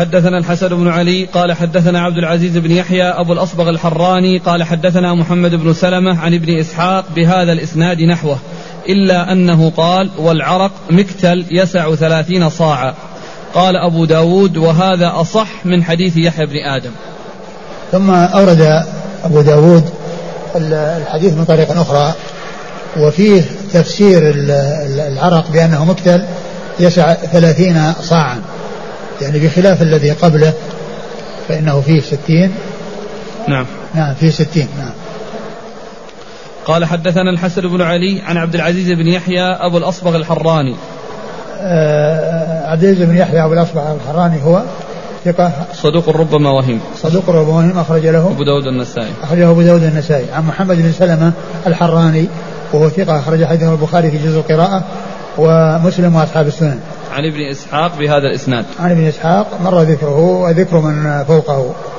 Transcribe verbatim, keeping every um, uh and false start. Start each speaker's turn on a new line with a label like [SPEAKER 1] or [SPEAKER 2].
[SPEAKER 1] حدثنا الحسن بن علي قال حدثنا عبد العزيز بن يحيى أبو الأصبغ الحراني قال حدثنا محمد بن سلمة عن ابن إسحاق بهذا الإسناد نحوه إلا أنه قال والعرق مكتل يسع ثلاثين صاعا. قال أبو داود وهذا أصح من حديث يحيى بن آدم.
[SPEAKER 2] ثم أورد أبو داود الحديث من طريق أخرى وفيه تفسير العرق بأنه مكتل يسع ثلاثين صاعا، يعني بخلاف الذي قبله فإنه فيه ستين.
[SPEAKER 1] نعم
[SPEAKER 2] نعم فيه ستين. نعم.
[SPEAKER 1] قال حدثنا الحسن بن علي عن عبد العزيز بن يحيى أبو الأصبغ الحراني.
[SPEAKER 2] آه عبد العزيز بن يحيى أبو الأصبغ الحراني هو ثقة
[SPEAKER 1] صدوق ربما وهم
[SPEAKER 2] صدوق ربما وهم أخرج له
[SPEAKER 1] أبو داود النسائي
[SPEAKER 2] أخرجه أبو داود النسائي. عن محمد بن سلمة الحراني وهو ثقة أخرج حديثه البخاري في جزء القراءة ومسلم وأصحاب السنن.
[SPEAKER 1] عن ابن إسحاق بهذا الإسناد.
[SPEAKER 2] عن ابن إسحاق مر ذكره وذكر من فوقه.